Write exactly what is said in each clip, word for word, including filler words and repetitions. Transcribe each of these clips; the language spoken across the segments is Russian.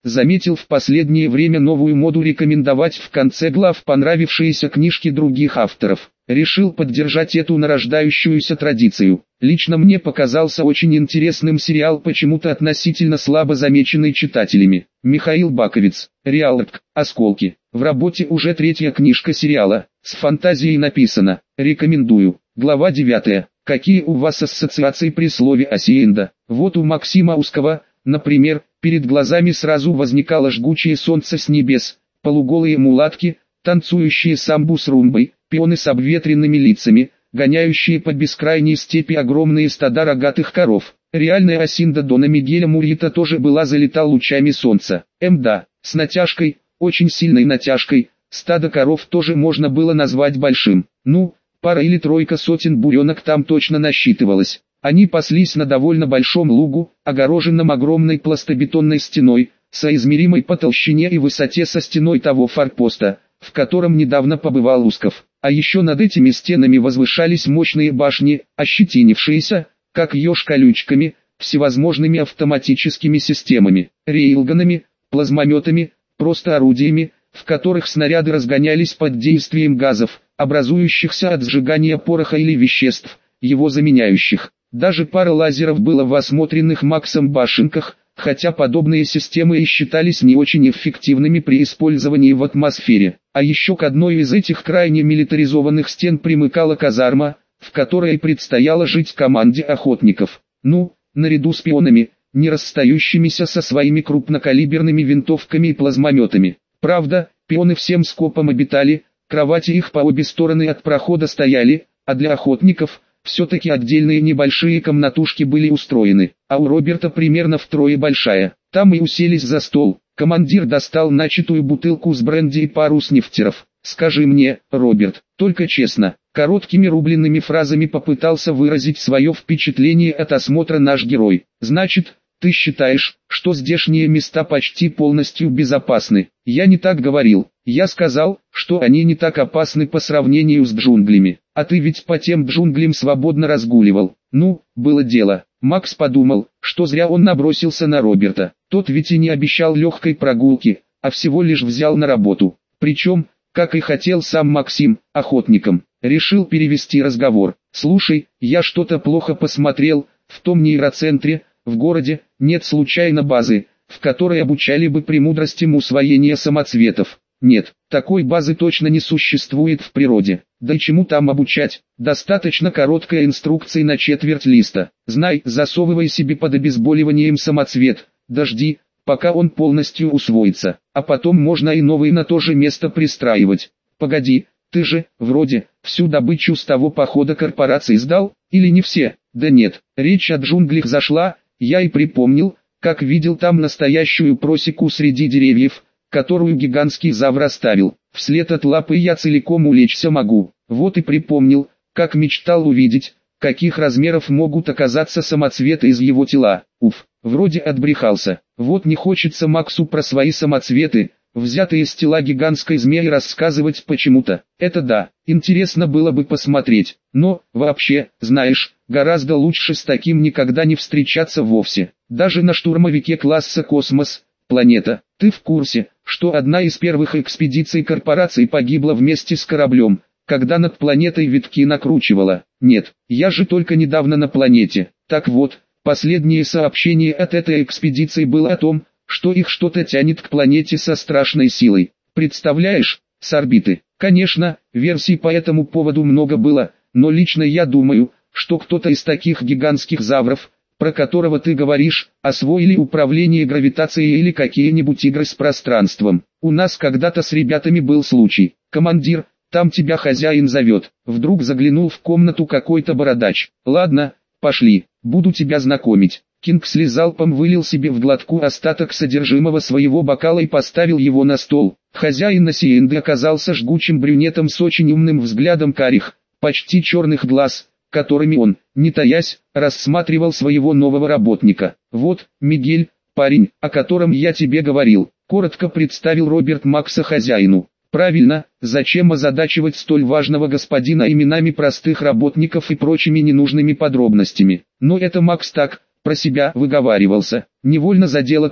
заметил в последнее время новую моду рекомендовать в конце глав понравившиеся книжки других авторов. Решил поддержать эту нарождающуюся традицию. Лично мне показался очень интересным сериал, почему-то относительно слабо замеченный читателями. Михаил Баковец, Реалок, «Осколки». В работе уже третья книжка сериала. С фантазией написано. Рекомендую. Глава девятая. Какие у вас ассоциации при слове «асиенда»? Вот у Максима Ускова, например, перед глазами сразу возникало жгучее солнце с небес, полуголые мулатки, танцующие самбу с румбой, пионы с обветренными лицами, гоняющие по бескрайней степи огромные стада рогатых коров. Реальная Асинда Дона Мигеля Мурьита тоже была залита лучами солнца. Мда, с натяжкой, очень сильной натяжкой, стадо коров тоже можно было назвать большим. Ну, пара или тройка сотен буренок там точно насчитывалось. Они паслись на довольно большом лугу, огороженном огромной пластобетонной стеной, соизмеримой по толщине и высоте со стеной того форпоста, в котором недавно побывал Усков. А еще над этими стенами возвышались мощные башни, ощетинившиеся, как еж, колючками, всевозможными автоматическими системами, рейлганами, плазмометами, просто орудиями, в которых снаряды разгонялись под действием газов, образующихся от сжигания пороха или веществ, его заменяющих. Даже пара лазеров было в осмотренных Максом башенках, хотя подобные системы и считались не очень эффективными при использовании в атмосфере. А еще к одной из этих крайне милитаризованных стен примыкала казарма, в которой предстояло жить команде охотников. Ну, наряду с пионами, не расстающимися со своими крупнокалиберными винтовками и плазмометами. Правда, пионы всем скопом обитали, кровати их по обе стороны от прохода стояли, а для охотников – все-таки отдельные небольшие комнатушки были устроены, а у Роберта примерно втрое большая. Там и уселись за стол. Командир достал начатую бутылку с бренди и пару снифтеров. «Скажи мне, Роберт, только честно», короткими рубленными фразами попытался выразить свое впечатление от осмотра наш герой. «Значит, ты считаешь, что здешние места почти полностью безопасны?» «Я не так говорил. Я сказал, что они не так опасны по сравнению с джунглями. А ты ведь по тем джунглям свободно разгуливал». «Ну, было дело». Макс подумал, что зря он набросился на Роберта. Тот ведь и не обещал легкой прогулки, а всего лишь взял на работу. Причем, как и хотел сам Максим, охотником. Решил перевести разговор. «Слушай, я что-то плохо посмотрел, в том нейроцентре, в городе, нет случайно базы, в которой обучали бы премудростям усвоения самоцветов». «Нет, такой базы точно не существует в природе. Да и чему там обучать? Достаточно короткая инструкция на четверть листа. Знай, засовывай себе под обезболиванием самоцвет, дожди, пока он полностью усвоится, а потом можно и новый на то же место пристраивать. Погоди, ты же, вроде, всю добычу с того похода корпорации сдал, или не все?» «Да нет, речь о джунглях зашла, я и припомнил, как видел там настоящую просеку среди деревьев, которую гигантский завр оставил. Вслед от лапы я целиком улечься могу. Вот и припомнил, как мечтал увидеть, каких размеров могут оказаться самоцветы из его тела. Уф, вроде отбрехался. Вот не хочется Максу про свои самоцветы, взятые из тела гигантской змеи, рассказывать почему-то. Это да, интересно было бы посмотреть. Но, вообще, знаешь, гораздо лучше с таким никогда не встречаться вовсе. Даже на штурмовике класса «Космос», планета. Ты в курсе, что одна из первых экспедиций корпорации погибла вместе с кораблем, когда над планетой витки накручивала? Нет, я же только недавно на планете. Так вот, последнее сообщение от этой экспедиции было о том, что их что-то тянет к планете со страшной силой. Представляешь, с орбиты. Конечно, версий по этому поводу много было, но лично я думаю, что кто-то из таких гигантских завров, про которого ты говоришь, освоили управление гравитацией или какие-нибудь игры с пространством. У нас когда-то с ребятами был случай. «Командир, там тебя хозяин зовет». Вдруг заглянул в комнату какой-то бородач. «Ладно, пошли, буду тебя знакомить». Кингсли залпом вылил себе в глотку остаток содержимого своего бокала и поставил его на стол. Хозяин Асиенды оказался жгучим брюнетом с очень умным взглядом карих, почти черных глаз, которыми он, не таясь, рассматривал своего нового работника. «Вот, Мигель, парень, о котором я тебе говорил», — коротко представил Роберт Макса хозяину. «Правильно, зачем озадачивать столь важного господина именами простых работников и прочими ненужными подробностями?» Но это Макс так, про себя выговаривался. Невольно задело то,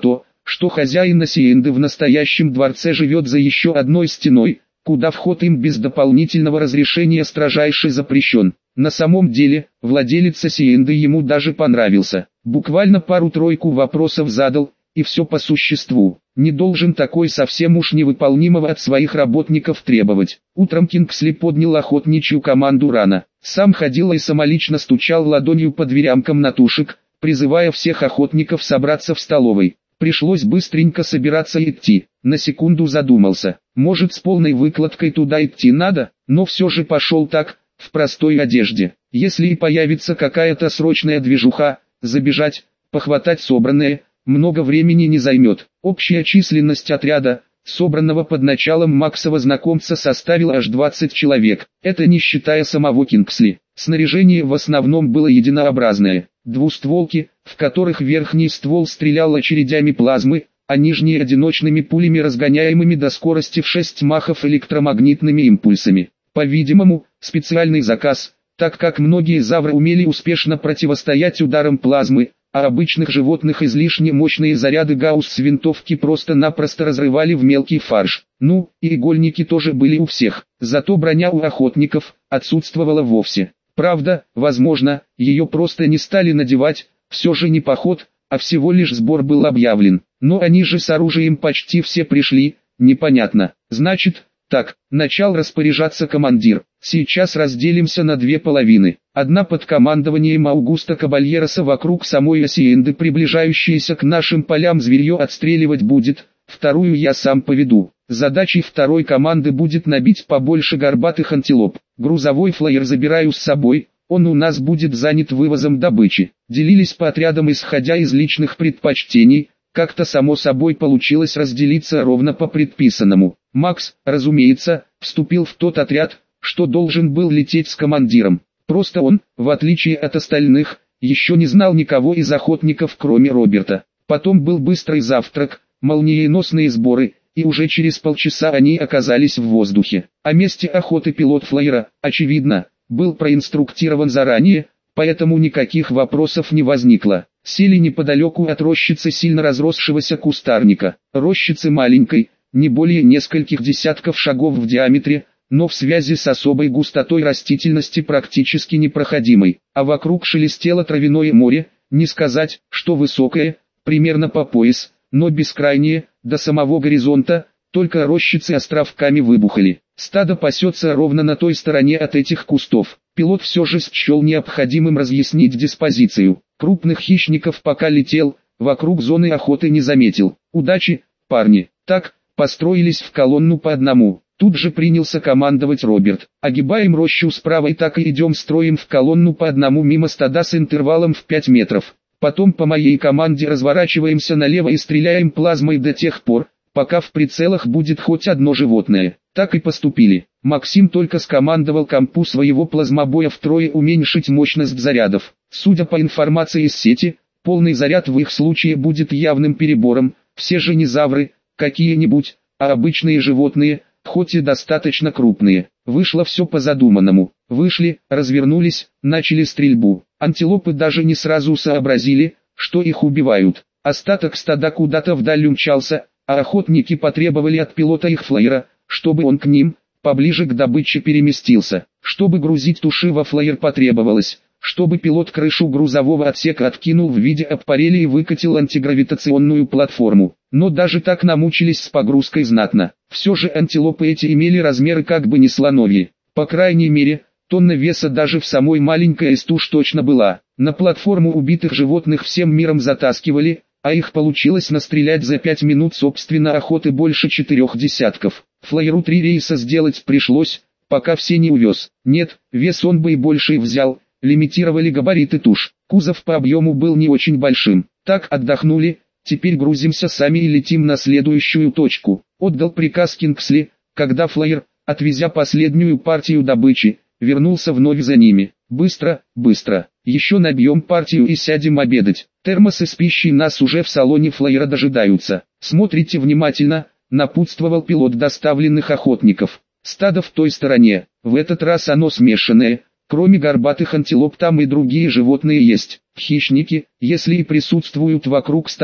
что хозяин Асиенды в настоящем дворце живет за еще одной стеной, куда вход им без дополнительного разрешения строжайше запрещен. На самом деле, владелец Асиенды ему даже понравился. Буквально пару-тройку вопросов задал, и все по существу. Не должен такой совсем уж невыполнимого от своих работников требовать. Утром Кингсли поднял охотничью команду рано. Сам ходил и самолично стучал ладонью по дверям комнатушек, призывая всех охотников собраться в столовой. Пришлось быстренько собираться и идти. На секунду задумался. Может, с полной выкладкой туда идти надо, но все же пошел так, в простой одежде. Если и появится какая-то срочная движуха, забежать, похватать собранное, много времени не займет. Общая численность отряда, собранного под началом Максова знакомца, составила аж двадцать человек. Это не считая самого Кингсли. Снаряжение в основном было единообразное. Двустволки, в которых верхний ствол стрелял очередями плазмы, а нижние одиночными пулями, разгоняемыми до скорости в шесть махов электромагнитными импульсами. По-видимому, специальный заказ, так как многие завры умели успешно противостоять ударам плазмы, а обычных животных излишне мощные заряды гаусс винтовки просто-напросто разрывали в мелкий фарш. Ну, и игольники тоже были у всех, зато броня у охотников отсутствовала вовсе. Правда, возможно, ее просто не стали надевать, все же не поход, а всего лишь сбор был объявлен. Но они же с оружием почти все пришли, непонятно. Значит, так, начал распоряжаться командир. Сейчас разделимся на две половины. Одна под командованием Аугуста Кабальероса вокруг самой Асиенды, приближающейся к нашим полям зверье отстреливать будет, вторую я сам поведу. Задачей второй команды будет набить побольше горбатых антилоп. Грузовой флайер забираю с собой, он у нас будет занят вывозом добычи. Делились по отрядам исходя из личных предпочтений, как-то само собой получилось разделиться ровно по предписанному. Макс, разумеется, вступил в тот отряд, что должен был лететь с командиром. Просто он, в отличие от остальных, еще не знал никого из охотников кроме Роберта. Потом был быстрый завтрак, молниеносные сборы, и уже через полчаса они оказались в воздухе. О месте охоты пилот флайера, очевидно, был проинструктирован заранее, поэтому никаких вопросов не возникло. Сели неподалеку от рощицы сильно разросшегося кустарника. Рощицы маленькой, не более нескольких десятков шагов в диаметре, но в связи с особой густотой растительности практически непроходимой. А вокруг шелестело травяное море, не сказать, что высокое, примерно по пояс, но бескрайнее, до самого горизонта, только рощицы островками выбухали. Стадо пасется ровно на той стороне от этих кустов. Пилот все же счел необходимым разъяснить диспозицию. Крупных хищников пока летел, вокруг зоны охоты не заметил. Удачи, парни. Так, построились в колонну по одному. Тут же принялся командовать Роберт. Огибаем рощу справа и так и идем строем в колонну по одному мимо стада с интервалом в пять метров. Потом по моей команде разворачиваемся налево и стреляем плазмой до тех пор, пока в прицелах будет хоть одно животное. Так и поступили. Максим только скомандовал компу своего плазмобоя втрое уменьшить мощность зарядов. Судя по информации из сети, полный заряд в их случае будет явным перебором. Все же не завры, какие-нибудь, а обычные животные, хоть и достаточно крупные. Вышло все по задуманному. Вышли, развернулись, начали стрельбу. Антилопы даже не сразу сообразили, что их убивают. Остаток стада куда-то вдаль умчался, а охотники потребовали от пилота их флайера, чтобы он к ним, поближе к добыче переместился. Чтобы грузить туши во флайер потребовалось, чтобы пилот крышу грузового отсека откинул в виде аппарели и выкатил антигравитационную платформу. Но даже так намучились с погрузкой знатно. Все же антилопы эти имели размеры как бы не слоновьи. По крайней мере, тонна веса даже в самой маленькой эс туш точно была. На платформу убитых животных всем миром затаскивали, а их получилось настрелять за пять минут собственно охоты больше четырех десятков. Флайеру три рейса сделать пришлось, пока все не увез. Нет, вес он бы и больше взял, лимитировали габариты туш. Кузов по объему был не очень большим. Так отдохнули, теперь грузимся сами и летим на следующую точку. Отдал приказ Кингсли, когда флайер, отвезя последнюю партию добычи, вернулся вновь за ними. Быстро, быстро, еще набьем партию и сядем обедать. Термосы с пищей нас уже в салоне флайера дожидаются. Смотрите внимательно, напутствовал пилот доставленных охотников. Стадо в той стороне, в этот раз оно смешанное, кроме горбатых антилоп там и другие животные есть. Хищники, если и присутствуют вокруг стада,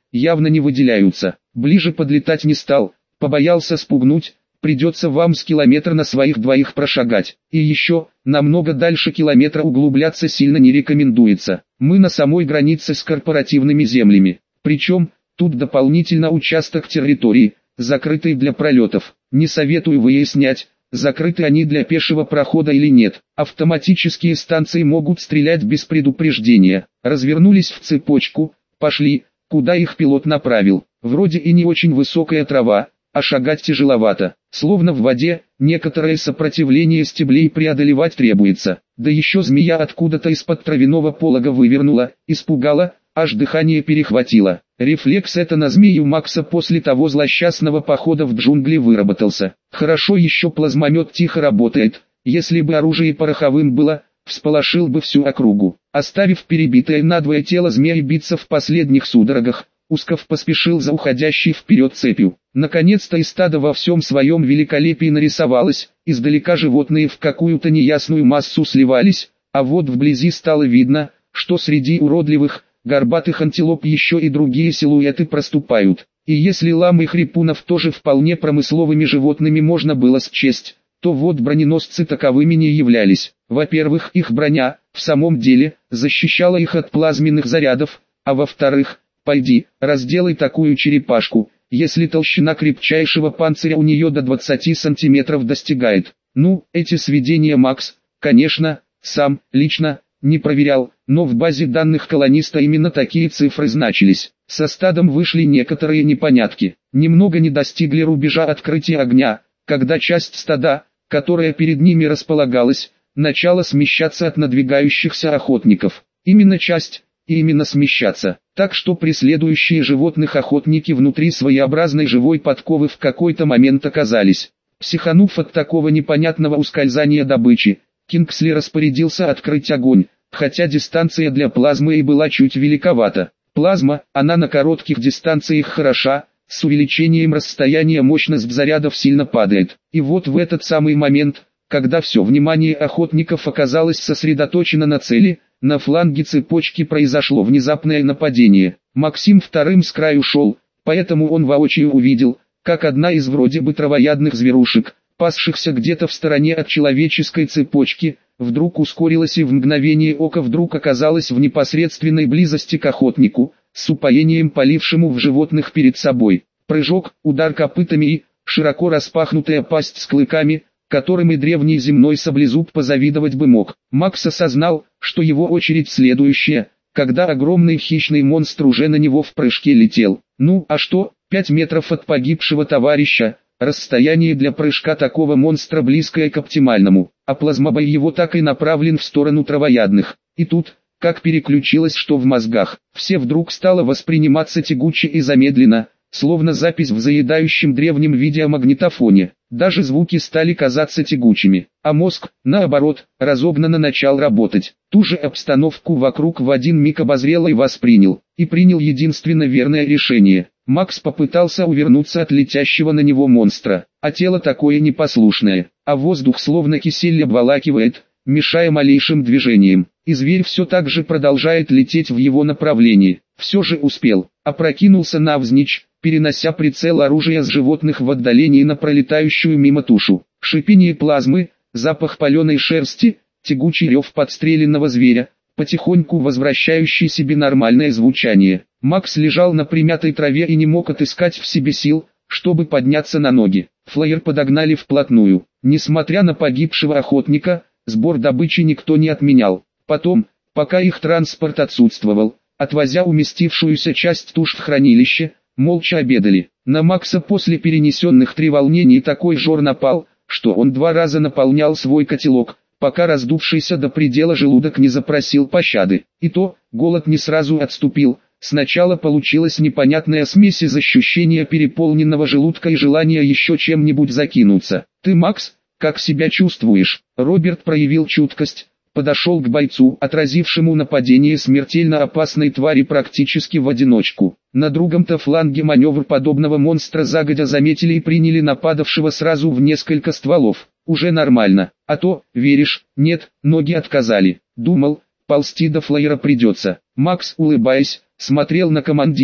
явно не выделяются. Ближе подлетать не стал, побоялся спугнуть, придется вам с километра на своих двоих прошагать. И еще, намного дальше километра углубляться сильно не рекомендуется. Мы на самой границе с корпоративными землями. Причем, тут дополнительно участок территории, закрытый для пролетов. Не советую выяснять, закрыты они для пешего прохода или нет. Автоматические станции могут стрелять без предупреждения. Развернулись в цепочку, пошли, куда их пилот направил. Вроде и не очень высокая трава, а шагать тяжеловато. Словно в воде, некоторое сопротивление стеблей преодолевать требуется. Да еще змея откуда-то из-под травяного полога вывернула, испугала, аж дыхание перехватило. Рефлекс это на змею Макса после того злосчастного похода в джунгли выработался. Хорошо еще плазмомет тихо работает, если бы оружие пороховым было, всполошил бы всю округу. Оставив перебитое надвое тело змеи биться в последних судорогах, Усков поспешил за уходящей вперед цепью. Наконец-то и стадо во всем своем великолепии нарисовалось, издалека животные в какую-то неясную массу сливались, а вот вблизи стало видно, что среди уродливых, горбатых антилоп еще и другие силуэты проступают. И если лам и хрипунов тоже вполне промысловыми животными можно было счесть, то вот броненосцы таковыми не являлись. Во-первых, их броня, в самом деле, защищала их от плазменных зарядов, а во-вторых, пойди, разделай такую черепашку, если толщина крепчайшего панциря у нее до двадцати сантиметров достигает. Ну, эти сведения Макс, конечно, сам, лично, не проверял, но в базе данных колониста именно такие цифры значились. Со стадом вышли некоторые непонятки, немного не достигли рубежа открытия огня, когда часть стада, которая перед ними располагалась, начала смещаться от надвигающихся охотников. Именно часть, и именно смещаться, так что преследующие животных охотники внутри своеобразной живой подковы в какой-то момент оказались. Психанув от такого непонятного ускользания добычи, Кингсли распорядился открыть огонь, хотя дистанция для плазмы и была чуть великовата. Плазма, она на коротких дистанциях хороша, с увеличением расстояния мощность зарядов сильно падает. И вот в этот самый момент, когда все внимание охотников оказалось сосредоточено на цели, на фланге цепочки произошло внезапное нападение. Максим вторым с краю шел, поэтому он воочию увидел, как одна из вроде бы травоядных зверушек, пасшихся где-то в стороне от человеческой цепочки, вдруг ускорилась и в мгновение ока вдруг оказалась в непосредственной близости к охотнику, с упоением полившему в животных перед собой. Прыжок, удар копытами и, широко распахнутая пасть с клыками, которым и древний земной саблезуб позавидовать бы мог. Макс осознал, что его очередь следующая, когда огромный хищный монстр уже на него в прыжке летел. Ну, а что, пять метров от погибшего товарища, расстояние для прыжка такого монстра близкое к оптимальному, а плазмобой его так и направлен в сторону травоядных. И тут, как переключилось что в мозгах, все вдруг стало восприниматься тягуче и замедленно, словно запись в заедающем древнем видеомагнитофоне. Даже звуки стали казаться тягучими, а мозг, наоборот, разогнанно начал работать. Ту же обстановку вокруг в один миг обозрел и воспринял, и принял единственно верное решение. Макс попытался увернуться от летящего на него монстра, а тело такое непослушное, а воздух словно кисель обволакивает, мешая малейшим движениям, и зверь все так же продолжает лететь в его направлении. Все же успел, опрокинулся навзничь, перенося прицел оружия с животных в отдалении на пролетающую мимо тушу. Шипение плазмы, запах паленой шерсти, тягучий рев подстреленного зверя, потихоньку возвращающий себе нормальное звучание. Макс лежал на примятой траве и не мог отыскать в себе сил, чтобы подняться на ноги. Флайер подогнали вплотную. Несмотря на погибшего охотника, сбор добычи никто не отменял. Потом, пока их транспорт отсутствовал, отвозя уместившуюся часть туш в хранилище, молча обедали. На Макса после перенесенных треволнений такой жор напал, что он два раза наполнял свой котелок, пока раздувшийся до предела желудок не запросил пощады. И то, голод не сразу отступил. Сначала получилась непонятная смесь из ощущения переполненного желудка и желания еще чем-нибудь закинуться. «Ты, Макс, как себя чувствуешь?» Роберт проявил чуткость, подошел к бойцу, отразившему нападение смертельно опасной твари практически в одиночку. На другом-то фланге маневр подобного монстра загодя заметили и приняли нападавшего сразу в несколько стволов. Уже нормально, а то, веришь, нет, ноги отказали. Думал, ползти до флайера придется. Макс, улыбаясь, смотрел на командира,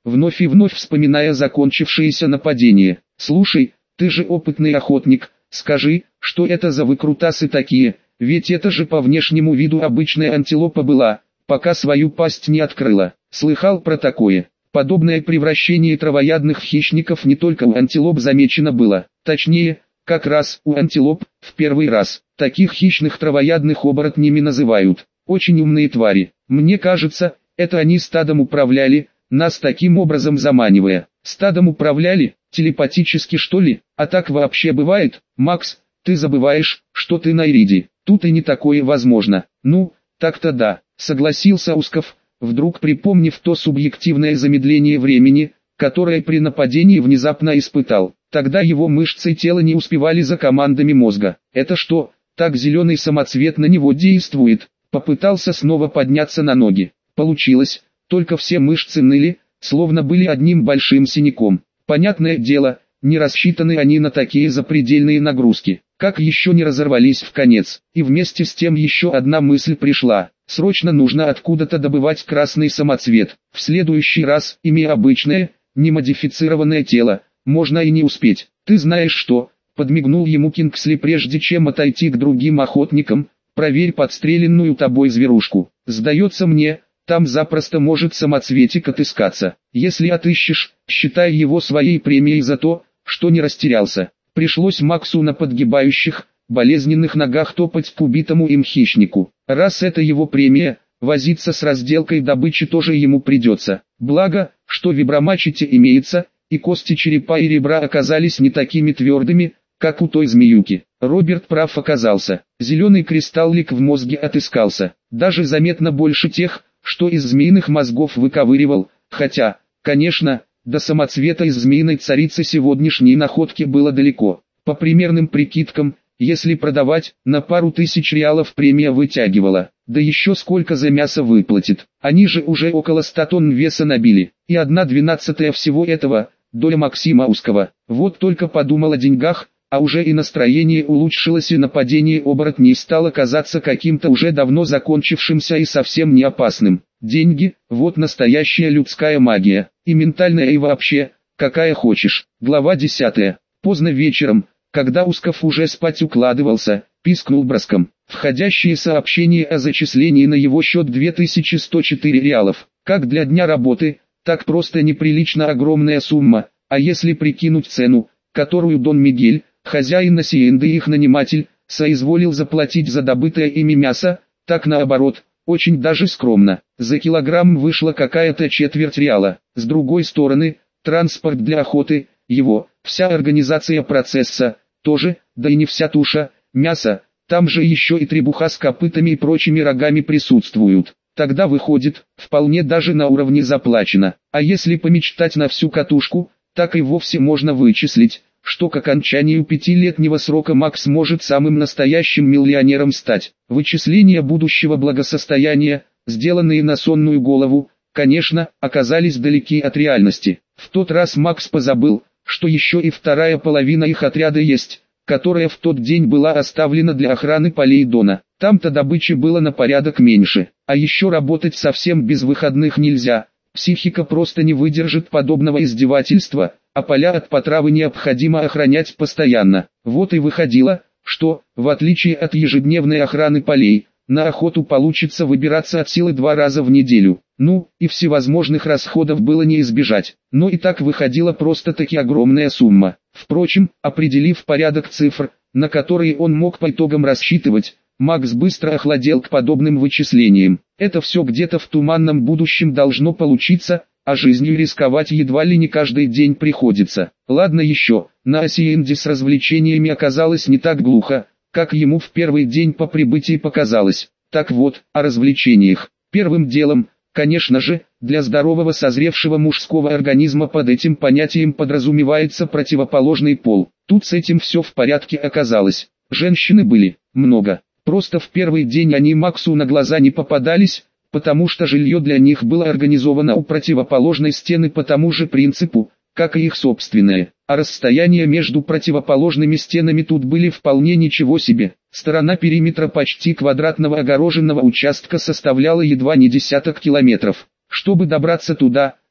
вновь и вновь вспоминая закончившееся нападение. «Слушай, ты же опытный охотник, скажи, что это за выкрутасы такие, ведь это же по внешнему виду обычная антилопа была, пока свою пасть не открыла». Слыхал про такое. Подобное превращение травоядных хищников не только у антилоп замечено было, точнее, как раз у антилоп, в первый раз. Таких хищных травоядных оборотнями называют. Очень умные твари. Мне кажется, это они стадом управляли, нас таким образом заманивая. Стадом управляли, телепатически что ли? А так вообще бывает? Макс, ты забываешь, что ты на Ириде. Тут и не такое возможно. Ну, так-то да, согласился Усков, вдруг припомнив то субъективное замедление времени, которое при нападении внезапно испытал. Тогда его мышцы тела не успевали за командами мозга. Это что, так зеленый самоцвет на него действует? Попытался снова подняться на ноги. Получилось, только все мышцы ныли, словно были одним большим синяком. Понятное дело, не рассчитаны они на такие запредельные нагрузки. Как еще не разорвались в конец. И вместе с тем еще одна мысль пришла. Срочно нужно откуда-то добывать красный самоцвет. В следующий раз, имея обычное, немодифицированное тело, можно и не успеть. Ты знаешь что, подмигнул ему Кингсли, прежде чем отойти к другим охотникам, проверь подстреленную тобой зверушку. Сдается мне, там запросто может самоцветик отыскаться. Если отыщешь, считай его своей премией за то, что не растерялся. Пришлось Максу на подгибающих, болезненных ногах топать к убитому им хищнику. Раз это его премия, возиться с разделкой добычи тоже ему придется. Благо, что в вибромачете имеется, и кости черепа и ребра оказались не такими твердыми, как у той змеюки. Роберт прав оказался. Зеленый кристаллик в мозге отыскался. Даже заметно больше тех, что из змеиных мозгов выковыривал, хотя, конечно, до самоцвета из змеиной царицы сегодняшней находки было далеко. По примерным прикидкам, если продавать, на пару тысяч реалов премия вытягивала. Да еще сколько за мясо выплатит. Они же уже около ста тонн веса набили. И одна двенадцатая всего этого, доля Максима Ускова. Вот только подумал о деньгах, а уже и настроение улучшилось, и нападение оборотней стало казаться каким-то уже давно закончившимся и совсем не опасным. Деньги – вот настоящая людская магия, и ментальная, и вообще, какая хочешь. Глава десятая. Поздно вечером, когда Усков уже спать укладывался, пискнул броском. Входящее сообщение о зачислении на его счет две тысячи сто четыре реалов. Как для дня работы, так просто неприлично огромная сумма, а если прикинуть цену, которую Дон Мигель, хозяин Асиенды и их наниматель, соизволил заплатить за добытое ими мясо, так наоборот, очень даже скромно. За килограмм вышла какая-то четверть реала. С другой стороны, транспорт для охоты, его, вся организация процесса, тоже, да и не вся туша, мясо, там же еще и требуха с копытами и прочими рогами присутствуют. Тогда выходит, вполне даже на уровне заплачено. А если помечтать на всю катушку, так и вовсе можно вычислить, что к окончанию пятилетнего срока Макс может самым настоящим миллионером стать. Вычисления будущего благосостояния, сделанные на сонную голову, конечно, оказались далеки от реальности. В тот раз Макс позабыл, что еще и вторая половина их отряда есть, которая в тот день была оставлена для охраны полей Дона. Там-то добычи было на порядок меньше, а еще работать совсем без выходных нельзя. Психика просто не выдержит подобного издевательства, а поля от потравы необходимо охранять постоянно. Вот и выходило, что, в отличие от ежедневной охраны полей, на охоту получится выбираться от силы два раза в неделю. Ну, и всевозможных расходов было не избежать, но и так выходила просто-таки огромная сумма. Впрочем, определив порядок цифр, на которые он мог по итогам рассчитывать, Макс быстро охладел к подобным вычислениям. Это все где-то в туманном будущем должно получиться, а жизнью рисковать едва ли не каждый день приходится. Ладно еще, на Асиенде с развлечениями оказалось не так глухо, как ему в первый день по прибытии показалось. Так вот, о развлечениях. Первым делом, конечно же, для здорового созревшего мужского организма под этим понятием подразумевается противоположный пол. Тут с этим все в порядке оказалось. Женщины были много. Просто в первый день они Максу на глаза не попадались, потому что жилье для них было организовано у противоположной стены по тому же принципу, как и их собственное. А расстояния между противоположными стенами тут были вполне ничего себе. Сторона периметра почти квадратного огороженного участка составляла едва не десяток километров. Чтобы добраться туда,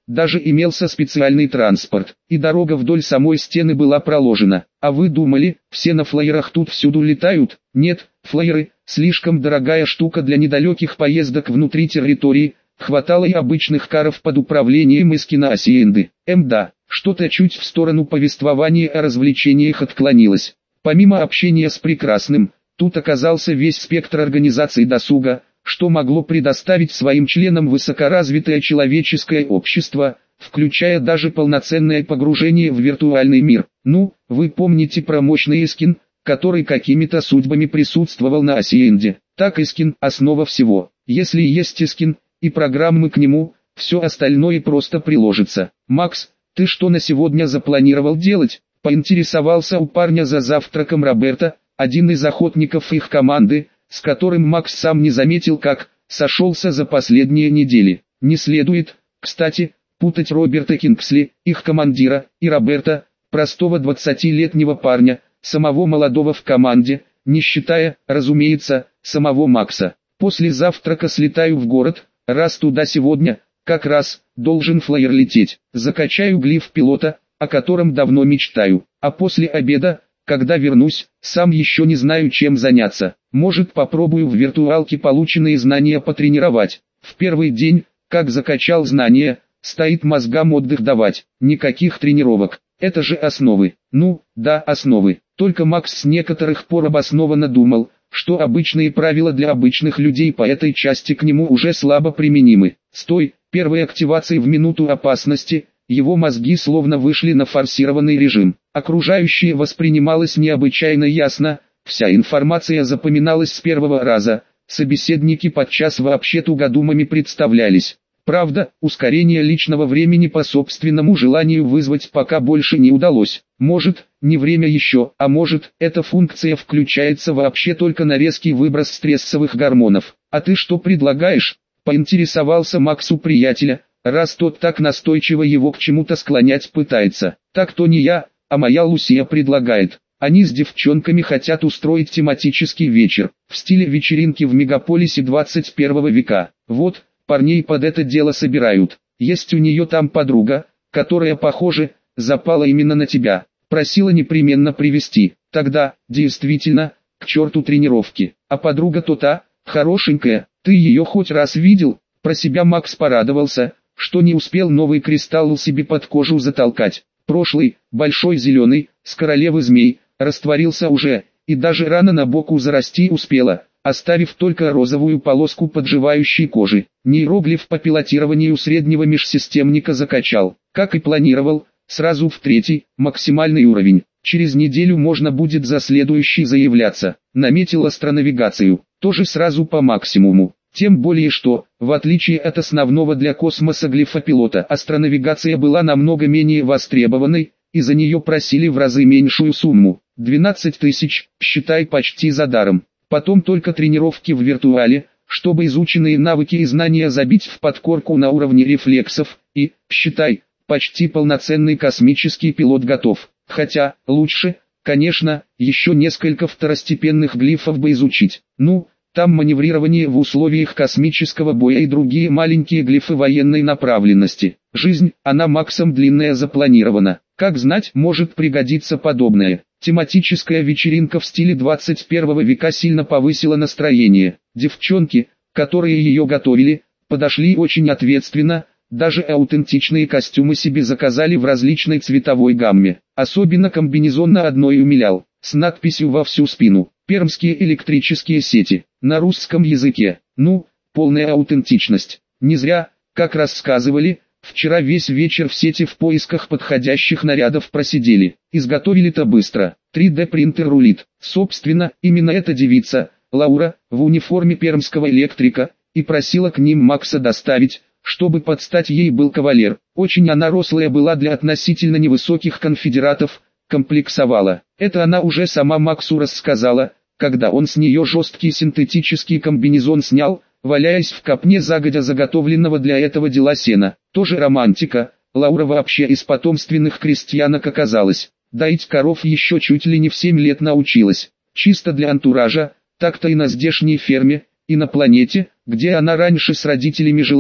даже имелся специальный транспорт, и дорога вдоль самой стены была проложена. А вы думали, все на флайерах тут всюду летают? Нет, флайеры – слишком дорогая штука для недалеких поездок внутри территории, хватало и обычных каров под управлением Искина Асиенды. Мда, что-то чуть в сторону повествования о развлечениях отклонилось. Помимо общения с прекрасным, тут оказался весь спектр организаций досуга, что могло предоставить своим членам высокоразвитое человеческое общество, включая даже полноценное погружение в виртуальный мир. Ну, вы помните про мощный Искин, который какими-то судьбами присутствовал на Асиенде. Так Искин – основа всего. Если есть Искин и программы к нему, все остальное просто приложится. Макс, ты что на сегодня запланировал делать? Поинтересовался у парня за завтраком Роберто, один из охотников их команды, с которым Макс сам не заметил как сошелся за последние недели. Не следует, кстати, путать Роберта Кингсли, их командира, и Роберта, простого двадцатилетнего парня, самого молодого в команде, не считая, разумеется, самого Макса. После завтрака слетаю в город, раз туда сегодня, как раз, должен флайер лететь. Закачаю глиф пилота, о котором давно мечтаю. А после обеда, когда вернусь, сам еще не знаю чем заняться. Может попробую в виртуалке полученные знания потренировать. В первый день, как закачал знания, стоит мозгам отдых давать. Никаких тренировок. Это же основы. Ну, да, основы. Только Макс с некоторых пор обоснованно думал, что обычные правила для обычных людей по этой части к нему уже слабо применимы. С той первой активации в минуту опасности, его мозги словно вышли на форсированный режим. Окружающее воспринималось необычайно ясно, вся информация запоминалась с первого раза, собеседники подчас вообще тугодумами представлялись. Правда, ускорение личного времени по собственному желанию вызвать пока больше не удалось. Может, не время еще, а может, эта функция включается вообще только на резкий выброс стрессовых гормонов. А ты что предлагаешь? Поинтересовался Макс у приятеля, раз тот так настойчиво его к чему-то склонять пытается. Так то не я, а моя Лусия предлагает. Они с девчонками хотят устроить тематический вечер, в стиле вечеринки в мегаполисе двадцать первого века. Вот, парней под это дело собирают. Есть у нее там подруга, которая, похоже, запала именно на тебя. Просила непременно привезти. Тогда, действительно, к черту тренировки. А подруга-то та, хорошенькая, ты ее хоть раз видел? Про себя Макс порадовался, что не успел новый кристалл себе под кожу затолкать. Прошлый, большой зеленый, с королевы змей, растворился уже, и даже рана на боку зарасти успела, оставив только розовую полоску подживающей кожи. Нейроглиф по пилотированию среднего межсистемника закачал, как и планировал, сразу в третий, максимальный уровень. Через неделю можно будет за следующий заявляться. Наметил астронавигацию, тоже сразу по максимуму. Тем более что, в отличие от основного для космоса глифопилота, астронавигация была намного менее востребованной, и за нее просили в разы меньшую сумму. двенадцать тысяч, считай почти за даром. Потом только тренировки в виртуале, чтобы изученные навыки и знания забить в подкорку на уровне рефлексов, и, считай, почти полноценный космический пилот готов. Хотя, лучше, конечно, еще несколько второстепенных глифов бы изучить. Ну, там маневрирование в условиях космического боя и другие маленькие глифы военной направленности. Жизнь, она Максом длинная запланирована. Как знать, может пригодиться подобное. Тематическая вечеринка в стиле двадцать первого века сильно повысила настроение. Девчонки, которые ее готовили, подошли очень ответственно, даже аутентичные костюмы себе заказали в различной цветовой гамме. Особенно комбинезон на одной умилял, с надписью во всю спину «Пермские электрические сети», на русском языке. Ну, полная аутентичность. Не зря, как рассказывали, вчера весь вечер в сети в поисках подходящих нарядов просидели. Изготовили-то быстро, три дэ принтер рулит. Собственно, именно эта девица, Лаура, в униформе пермского электрика, и просила к ним Макса доставить, чтобы под стать ей был кавалер. Очень она рослая была для относительно невысоких конфедератов, комплексовала. Это она уже сама Максу рассказала, когда он с нее жесткий синтетический комбинезон снял, валяясь в копне загодя заготовленного для этого дела сена. Тоже романтика. Лаура вообще из потомственных крестьянок оказалась. Доить коров еще чуть ли не в семь лет научилась. Чисто для антуража, так-то и на здешней ферме, и на планете, где она раньше с родителями жила,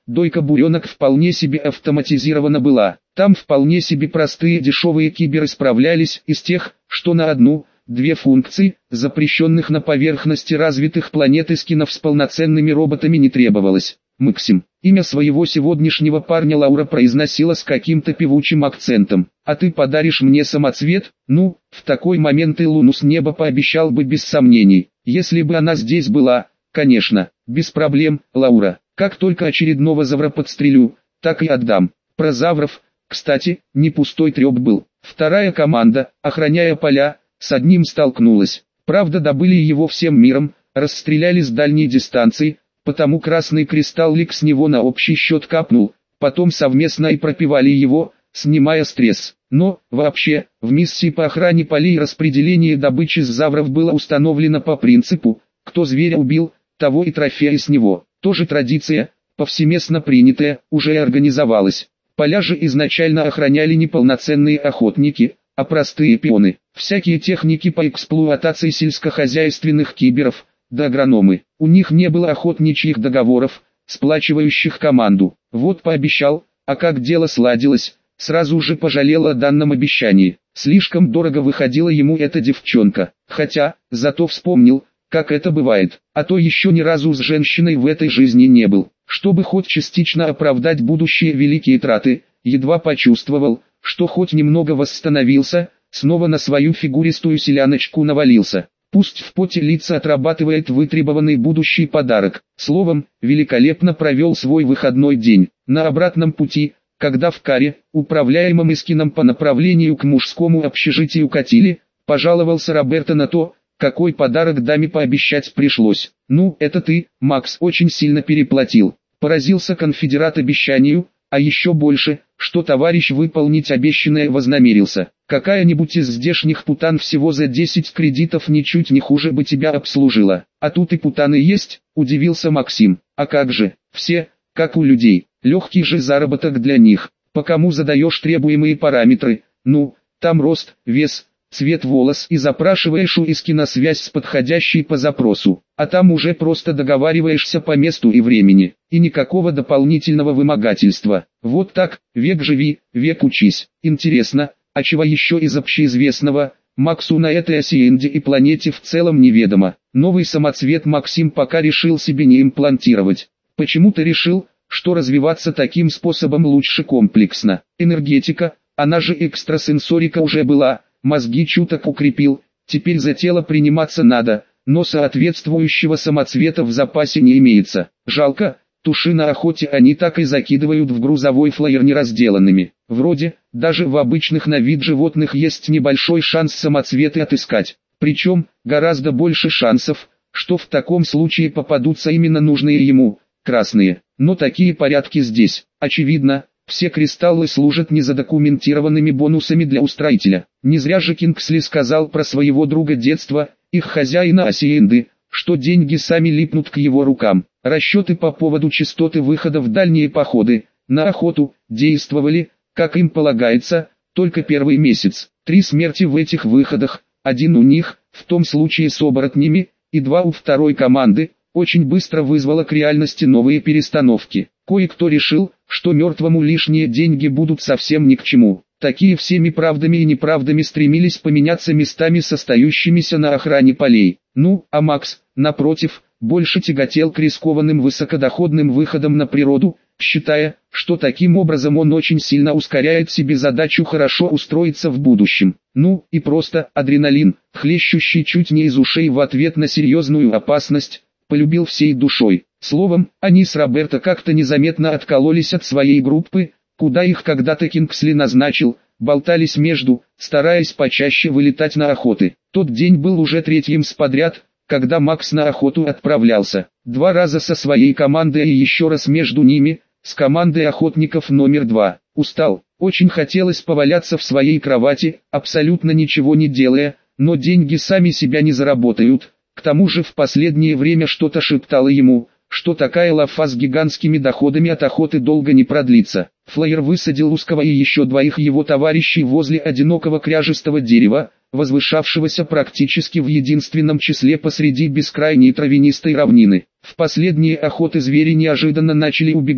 дойка буренок вполне себе автоматизирована была. Там вполне себе простые дешевые киберы справлялись из тех, что на одну, две функции, запрещенных на поверхности развитых планет и скинов с полноценными роботами не требовалось. Максим. Имя своего сегодняшнего парня Лаура произносила с каким-то певучим акцентом. «А ты подаришь мне самоцвет?» Ну, в такой момент и луну с неба пообещал бы без сомнений. Если бы она здесь была, конечно, без проблем, Лаура. Как только очередного завра подстрелю, так и отдам. Про завров, кстати, не пустой треп был. Вторая команда, охраняя поля, с одним столкнулась. Правда, добыли его всем миром, расстреляли с дальней дистанции, потому красный кристаллик с него на общий счет капнул, потом совместно и пропивали его, снимая стресс. Но, вообще, в миссии по охране полей распределение добычи с завров было установлено по принципу, кто зверя убил, того и трофеи с него. Тоже традиция, повсеместно принятая, уже и организовалась. Поля же изначально охраняли не полноценные охотники, а простые пионы, всякие техники по эксплуатации сельскохозяйственных киберов, да агрономы. У них не было охотничьих договоров, сплачивающих команду. Вот пообещал, а как дело сладилось, сразу же пожалел о данном обещании. Слишком дорого выходила ему эта девчонка. Хотя, зато вспомнил, как это бывает. А то еще ни разу с женщиной в этой жизни не был. Чтобы хоть частично оправдать будущие великие траты, едва почувствовал, что хоть немного восстановился, снова на свою фигуристую селяночку навалился. Пусть в поте лица отрабатывает вытребованный будущий подарок. Словом, великолепно провел свой выходной день. На обратном пути, когда в каре, управляемом Искином по направлению к мужскому общежитию катили, пожаловался Роберто на то, какой подарок даме пообещать пришлось. «Ну, это ты, Макс, очень сильно переплатил». Поразился конфедерат обещанию, а еще больше, что товарищ выполнить обещанное вознамерился. Какая-нибудь из здешних путан всего за десять кредитов ничуть не хуже бы тебя обслужила. А тут и путаны есть, удивился Максим. А как же, все, как у людей, легкий же заработок для них. По кому задаешь требуемые параметры, ну, там рост, вес, цвет волос и запрашиваешь у Искина связь с подходящей по запросу. А там уже просто договариваешься по месту и времени, и никакого дополнительного вымогательства. Вот так, век живи, век учись. Интересно, а чего еще из общеизвестного, Максу на этой Осиенде и планете в целом неведомо. Новый самоцвет Максим пока решил себе не имплантировать. Почему-то решил, что развиваться таким способом лучше комплексно. Энергетика, она же экстрасенсорика уже была, мозги чуток укрепил, теперь за тело приниматься надо, но соответствующего самоцвета в запасе не имеется. Жалко, туши на охоте они так и закидывают в грузовой флайер неразделанными. Вроде, даже в обычных на вид животных есть небольшой шанс самоцветы отыскать. Причем, гораздо больше шансов, что в таком случае попадутся именно нужные ему, красные. Но такие порядки здесь, очевидно, все кристаллы служат незадокументированными бонусами для устроителя. Не зря же Кингсли сказал про своего друга детства, их хозяина Осиенды, что деньги сами липнут к его рукам. Расчеты по поводу частоты выхода в дальние походы, на охоту, действовали, как им полагается, только первый месяц. Три смерти в этих выходах, один у них, в том случае с оборотнями, и два у второй команды, очень быстро вызвало к реальности новые перестановки. Кое-кто решил, что мертвому лишние деньги будут совсем ни к чему. Такие всеми правдами и неправдами стремились поменяться местами с остающимися на охране полей. Ну, а Макс, напротив, больше тяготел к рискованным высокодоходным выходам на природу, считая, что таким образом он очень сильно ускоряет себе задачу хорошо устроиться в будущем. Ну, и просто адреналин, хлещущий чуть не из ушей в ответ на серьезную опасность, полюбил всей душой. Словом, они с Роберто как-то незаметно откололись от своей группы, куда их когда-то Кингсли назначил, болтались между, стараясь почаще вылетать на охоты. Тот день был уже третьим сподряд, когда Макс на охоту отправлялся. Два раза со своей командой и еще раз между ними, с командой охотников номер два. Устал, очень хотелось поваляться в своей кровати, абсолютно ничего не делая, но деньги сами себя не заработают. К тому же в последнее время что-то шептало ему, что такая лафа с гигантскими доходами от охоты долго не продлится. Флайер высадил Узкого и еще двоих его товарищей возле одинокого кряжестого дерева, возвышавшегося практически в единственном числе посреди бескрайней травянистой равнины. В последние охоты звери неожиданно начали убегать,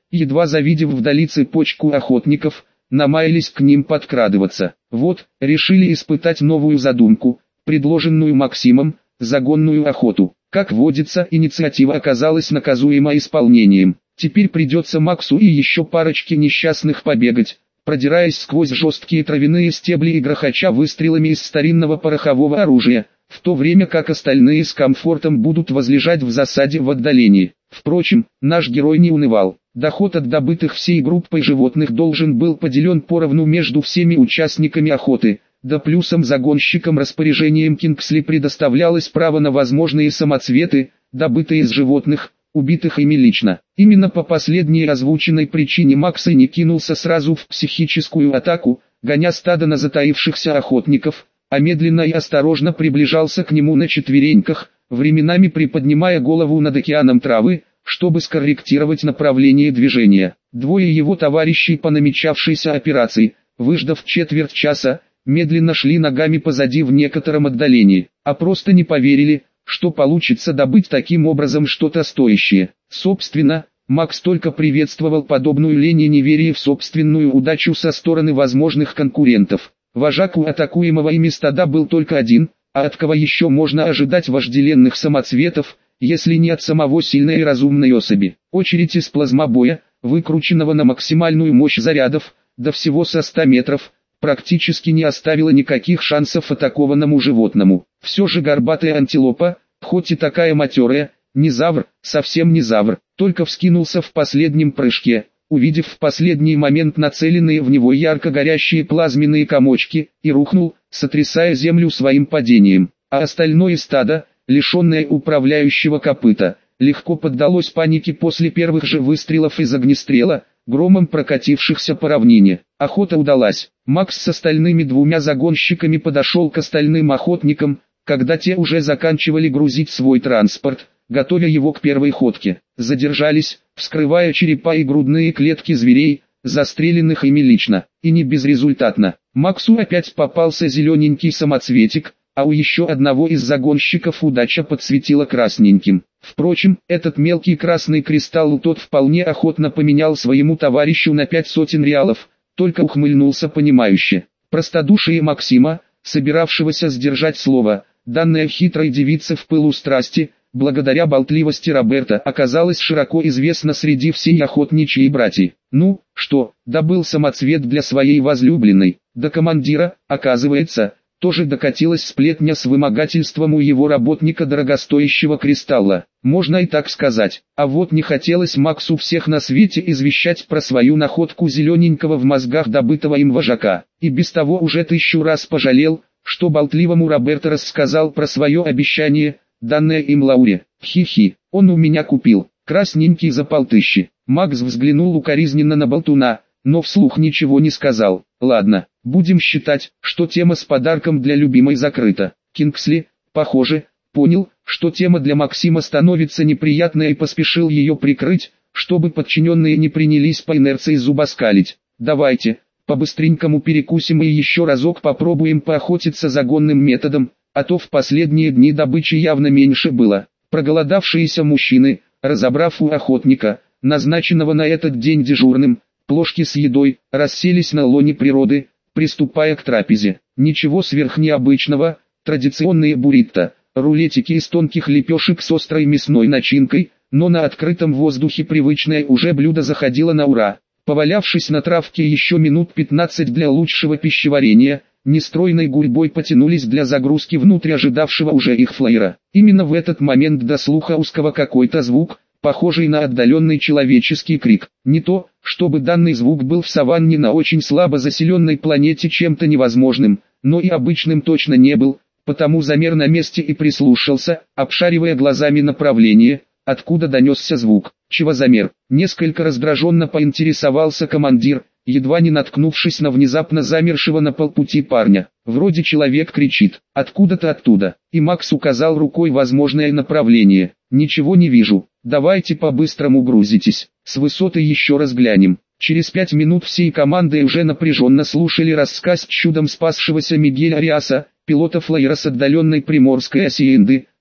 едва завидев вдали цепочку охотников, намаялись к ним подкрадываться. Вот, решили испытать новую задумку, предложенную Максимом, загонную охоту. Как водится, инициатива оказалась наказуема исполнением. Теперь придется Максу и еще парочке несчастных побегать, продираясь сквозь жесткие травяные стебли и грохоча выстрелами из старинного порохового оружия, в то время как остальные с комфортом будут возлежать в засаде в отдалении. Впрочем, наш герой не унывал. Доход от добытых всей группой животных должен был поделен поровну между всеми участниками охоты, да плюсом загонщикам распоряжением Кингсли предоставлялось право на возможные самоцветы, добытые из животных, убитых ими лично. Именно по последней озвученной причине Макс и не кинулся сразу в психическую атаку, гоня стадо на затаившихся охотников, а медленно и осторожно приближался к нему на четвереньках, временами приподнимая голову над океаном травы, чтобы скорректировать направление движения. Двое его товарищей по намечавшейся операции, выждав четверть часа, медленно шли ногами позади в некотором отдалении, а просто не поверили, что получится добыть таким образом что-то стоящее. Собственно, Макс только приветствовал подобную лень и неверие в собственную удачу со стороны возможных конкурентов. Вожак у атакуемого ими стада был только один, а от кого еще можно ожидать вожделенных самоцветов, если не от самого сильной и разумной особи. Очередь из плазмобоя, выкрученного на максимальную мощь зарядов, до всего со ста метров, практически не оставила никаких шансов атакованному животному. Все же горбатая антилопа, хоть и такая матерая, не завр, совсем не завр, только вскинулся в последнем прыжке, увидев в последний момент нацеленные в него ярко горящие плазменные комочки, и рухнул, сотрясая землю своим падением. А остальное стадо, лишенное управляющего копыта, легко поддалось панике после первых же выстрелов из огнестрела, громом прокатившихся по равнине. Охота удалась. Макс с остальными двумя загонщиками подошел к остальным охотникам, когда те уже заканчивали грузить свой транспорт, готовя его к первой ходке. Задержались, вскрывая черепа и грудные клетки зверей, застреленных ими лично, и не безрезультатно. Максу опять попался зелененький самоцветик, а у еще одного из загонщиков удача подсветила красненьким. Впрочем, этот мелкий красный кристалл тот вполне охотно поменял своему товарищу на пять сотен реалов, только ухмыльнулся понимающе. Простодушие Максима, собиравшегося сдержать слово, данное хитрой девице в пылу страсти, благодаря болтливости Роберта, оказалось широко известно среди всей охотничьей братьи. Ну, что, добыл самоцвет для своей возлюбленной, до командира, оказывается, тоже докатилась сплетня с вымогательством у его работника дорогостоящего кристалла. Можно и так сказать. А вот не хотелось Максу всех на свете извещать про свою находку зелененького в мозгах добытого им вожака. И без того уже тысячу раз пожалел, что болтливому Роберто рассказал про свое обещание, данное им Лауре. Хи-хи, он у меня купил, красненький за полтыщи. Макс взглянул укоризненно на болтуна, но вслух ничего не сказал. Ладно, будем считать, что тема с подарком для любимой закрыта. Кингсли, похоже, понял, что тема для Максима становится неприятной и поспешил ее прикрыть, чтобы подчиненные не принялись по инерции зубоскалить. Давайте, по-быстренькому перекусим и еще разок попробуем поохотиться загонным методом, а то в последние дни добычи явно меньше было. Проголодавшиеся мужчины, разобрав у охотника, назначенного на этот день дежурным, плошки с едой, расселись на лоне природы, приступая к трапезе. Ничего сверхнеобычного, традиционные буррито, рулетики из тонких лепешек с острой мясной начинкой, но на открытом воздухе привычное уже блюдо заходило на ура. Повалявшись на травке еще минут пятнадцать для лучшего пищеварения, нестройной гурьбой потянулись для загрузки внутрь ожидавшего уже их флайера. Именно в этот момент до слуха узкого какой-то звук, похожий на отдаленный человеческий крик. Не то, чтобы данный звук был в саванне на очень слабо заселенной планете чем-то невозможным, но и обычным точно не был, потому замер на месте и прислушался, обшаривая глазами направление, откуда донесся звук. Чего замер? Несколько раздраженно поинтересовался командир, едва не наткнувшись на внезапно замершего на полпути парня. Вроде человек кричит, откуда-то оттуда, и Макс указал рукой возможное направление. Ничего не вижу, давайте по-быстрому грузитесь, с высоты еще раз глянем. Через пять минут всей командой уже напряженно слушали рассказ чудом спасшегося Мигеля Ариаса, пилота флайера с отдаленной приморской осиенды,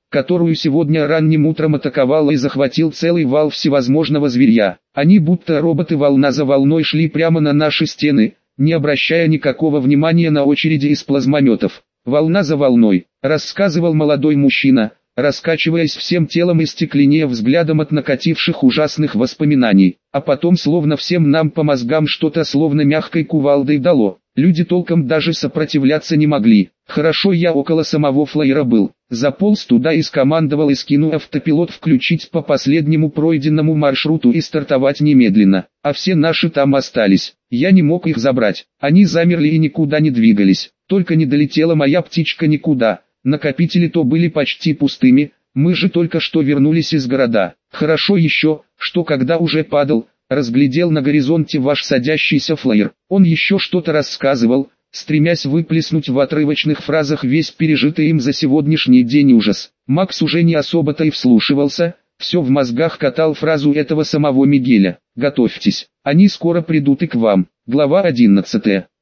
которую сегодня ранним утром атаковал и захватил целый вал всевозможного зверья. Они будто роботы волна за волной шли прямо на наши стены, не обращая никакого внимания на очереди из плазмометов. «Волна за волной», — рассказывал молодой мужчина, раскачиваясь всем телом и стекленея взглядом от накативших ужасных воспоминаний. А потом словно всем нам по мозгам что-то словно мягкой кувалдой дало. Люди толком даже сопротивляться не могли. Хорошо я около самого флайера был. Заполз туда и скомандовал, и скину автопилот включить по последнему пройденному маршруту и стартовать немедленно. А все наши там остались. Я не мог их забрать. Они замерли и никуда не двигались. Только не долетела моя птичка никуда. Накопители то были почти пустыми, мы же только что вернулись из города. Хорошо еще, что когда уже падал, разглядел на горизонте ваш садящийся флайер. Он еще что-то рассказывал, стремясь выплеснуть в отрывочных фразах весь пережитый им за сегодняшний день ужас. Макс уже не особо-то и вслушивался, все в мозгах катал фразу этого самого Мигеля. «Готовьтесь, они скоро придут и к вам». Глава одиннадцатая.